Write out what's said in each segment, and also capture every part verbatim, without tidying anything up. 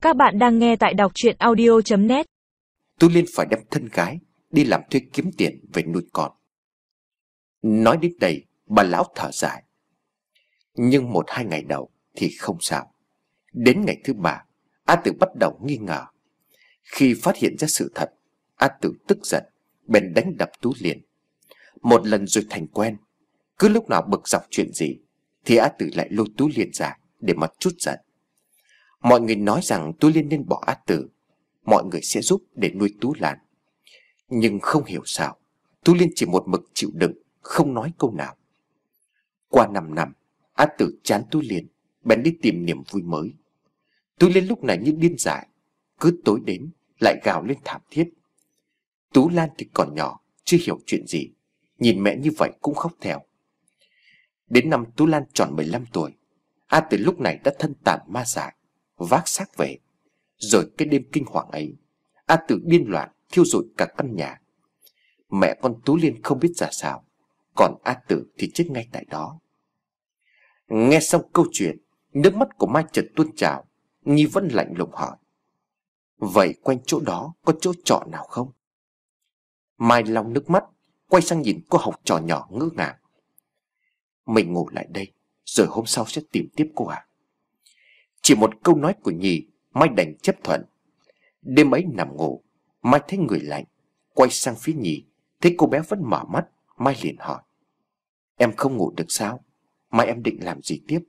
Các bạn đang nghe tại đọc truyện audio chấm net. Tú Liên phải đem thân gái đi làm thuê kiếm tiền về nuôi con. Nói đến đây, bà lão thở dài. Nhưng một hai ngày đầu thì không sao. Đến ngày thứ ba, A Tử bắt đầu nghi ngờ. Khi phát hiện ra sự thật, A Tử tức giận, bèn đánh đập Tú Liên. Một lần rồi thành quen, cứ lúc nào bực dọc chuyện gì thì A Tử lại lôi Tú Liên ra để mà trút giận. Mọi người nói rằng Tú Liên nên bỏ A Tử, mọi người sẽ giúp để nuôi Tú Lan. Nhưng không hiểu sao Tú Liên chỉ một mực chịu đựng, không nói câu nào. Qua năm năm, A Tử chán Tú Liên, bèn đi tìm niềm vui mới. Tú Liên lúc này như điên dại, cứ tối đến lại gào lên thảm thiết. Tú Lan thì còn nhỏ, chưa hiểu chuyện gì, nhìn mẹ như vậy cũng khóc theo. Đến năm Tú Lan tròn mười lăm tuổi, A Tử lúc này đã thân tàn ma dại, vác xác về. Rồi cái đêm kinh hoàng ấy, A Tử điên loạn thiêu rụi cả căn nhà. Mẹ con Tú Liên không biết ra sao, còn A Tử thì chết ngay tại đó. Nghe xong câu chuyện, nước mắt của Mai chợt tuôn trào. Nhi vẫn lạnh lùng hỏi: vậy quanh chỗ đó có chỗ trọ nào không? Mai lau nước mắt, quay sang nhìn cô học trò nhỏ ngỡ ngàng. Mình ngủ lại đây, rồi hôm sau sẽ tìm tiếp cô ạ. Chỉ một câu nói của Nhi, Mai đành chấp thuận. Đêm ấy nằm ngủ, Mai thấy người lạnh, quay sang phía Nhi, thấy cô bé vẫn mở mắt, Mai liền hỏi: em không ngủ được sao? Mai em định làm gì tiếp?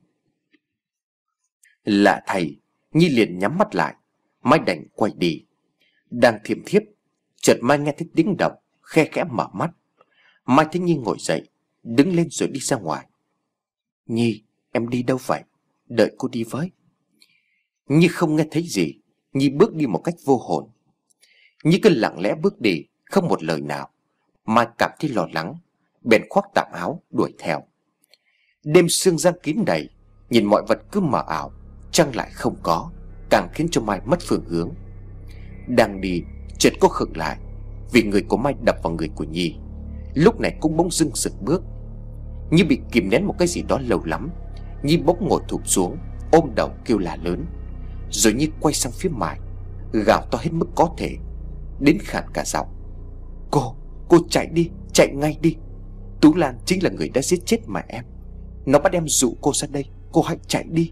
Lạ thầy, Nhi liền nhắm mắt lại. Mai đành quay đi. Đang thiêm thiếp, chợt Mai nghe thấy tiếng động, khe khẽ mở mắt. Mai thấy Nhi ngồi dậy, đứng lên rồi đi ra ngoài. Nhi, em đi đâu vậy? Đợi cô đi với. Nhi không nghe thấy gì. Nhi bước đi một cách vô hồn. Nhi cứ lặng lẽ bước đi, không một lời nào. Mai cảm thấy lo lắng, bèn khoác tạm áo đuổi theo. Đêm sương giăng kín đầy, nhìn mọi vật cứ mờ ảo, trăng lại không có, càng khiến cho Mai mất phương hướng. Đang đi, chợt cô khựng lại, vì người của Mai đập vào người của Nhi. Lúc này cũng bỗng dưng sực bước, như bị kìm nén một cái gì đó lâu lắm. Nhi bỗng ngồi thụp xuống, ôm đầu kêu la lớn. Rồi Nhi quay sang phía Mai, gào to hết mức có thể, đến khàn cả giọng: Cô, cô chạy đi, chạy ngay đi. Tú Lan chính là người đã giết chết mẹ em. Nó bắt em dụ cô ra đây, cô hãy chạy đi.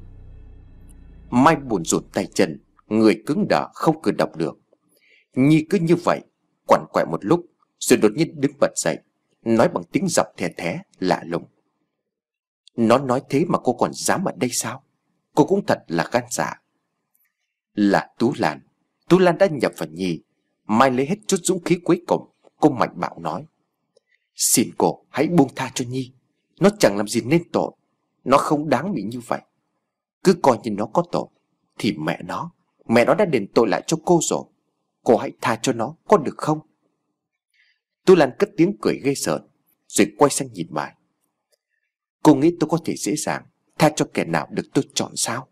Mai buồn rộn tay chân, người cứng đờ không cử động được. Nhi cứ như vậy quằn quại một lúc, rồi đột nhiên đứng bật dậy, nói bằng tiếng dọc thè thé lạ lùng: nó nói thế mà cô còn dám ở đây sao? Cô cũng thật là gan dạ. Là Tú Lan. Tú Lan đã nhập vào Nhi. Mai lấy hết chút dũng khí cuối cùng, cô mạnh bạo nói: xin cô hãy buông tha cho Nhi. Nó chẳng làm gì nên tội, nó không đáng bị như vậy. Cứ coi như nó có tội thì mẹ nó Mẹ nó đã đền tội lại cho cô rồi. Cô hãy tha cho nó, có được không? Tú Lan cất tiếng cười ghê rợn, rồi quay sang nhìn Mai. Cô nghĩ tôi có thể dễ dàng tha cho kẻ nào được tôi chọn sao?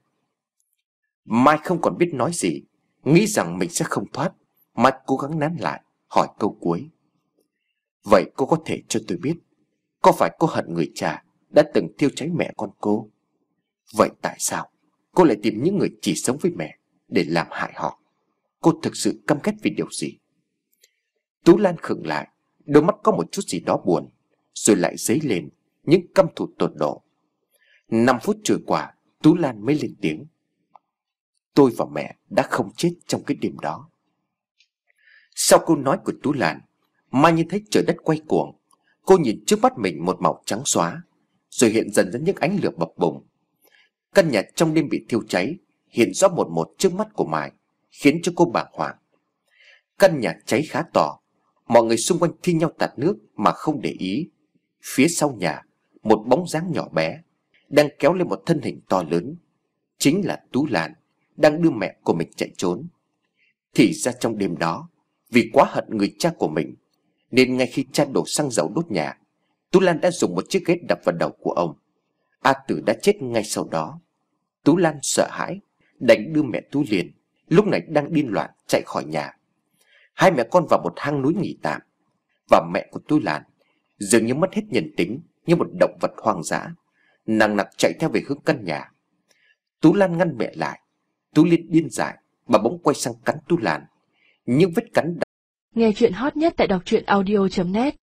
Mai không còn biết nói gì, nghĩ rằng mình sẽ không thoát. Mai cố gắng nán lại, hỏi câu cuối: vậy cô có thể cho tôi biết, có phải cô hận người cha đã từng thiêu cháy mẹ con cô? Vậy tại sao cô lại tìm những người chỉ sống với mẹ để làm hại họ? Cô thực sự căm ghét vì điều gì? Tú Lan khựng lại, đôi mắt có một chút gì đó buồn, rồi lại dấy lên những căm thù tột độ. Năm phút trôi qua, Tú Lan mới lên tiếng: tôi và mẹ đã không chết trong cái đêm đó. Sau câu nói của Tú Lan, Mai như thấy trời đất quay cuồng. Cô nhìn trước mắt mình một màu trắng xóa, rồi hiện dần ra những ánh lửa bập bùng. Căn nhà trong đêm bị thiêu cháy hiện rõ một một trước mắt của Mai, khiến cho cô bàng hoàng. Căn nhà cháy khá to, mọi người xung quanh thi nhau tạt nước mà không để ý. Phía sau nhà, một bóng dáng nhỏ bé đang kéo lên một thân hình to lớn. Chính là Tú Lan, đang đưa mẹ của mình chạy trốn. Thì ra trong đêm đó, vì quá hận người cha của mình, nên ngay khi cha đổ xăng dầu đốt nhà, Tú Lan đã dùng một chiếc ghế đập vào đầu của ông. A Tử đã chết ngay sau đó. Tú Lan sợ hãi, đành đưa mẹ Tú Liên, lúc này đang điên loạn, chạy khỏi nhà. Hai mẹ con vào một hang núi nghỉ tạm, và mẹ của Tú Lan dường như mất hết nhân tính, như một động vật hoang dã, nằng nặc chạy theo về hướng căn nhà. Tú Lan ngăn mẹ lại. Tú Liên điên dại, Bà bỗng quay sang cắn Tu Lan. Những vết cắn. Nghe chuyện hot nhất tại đọc truyện audio chấm net.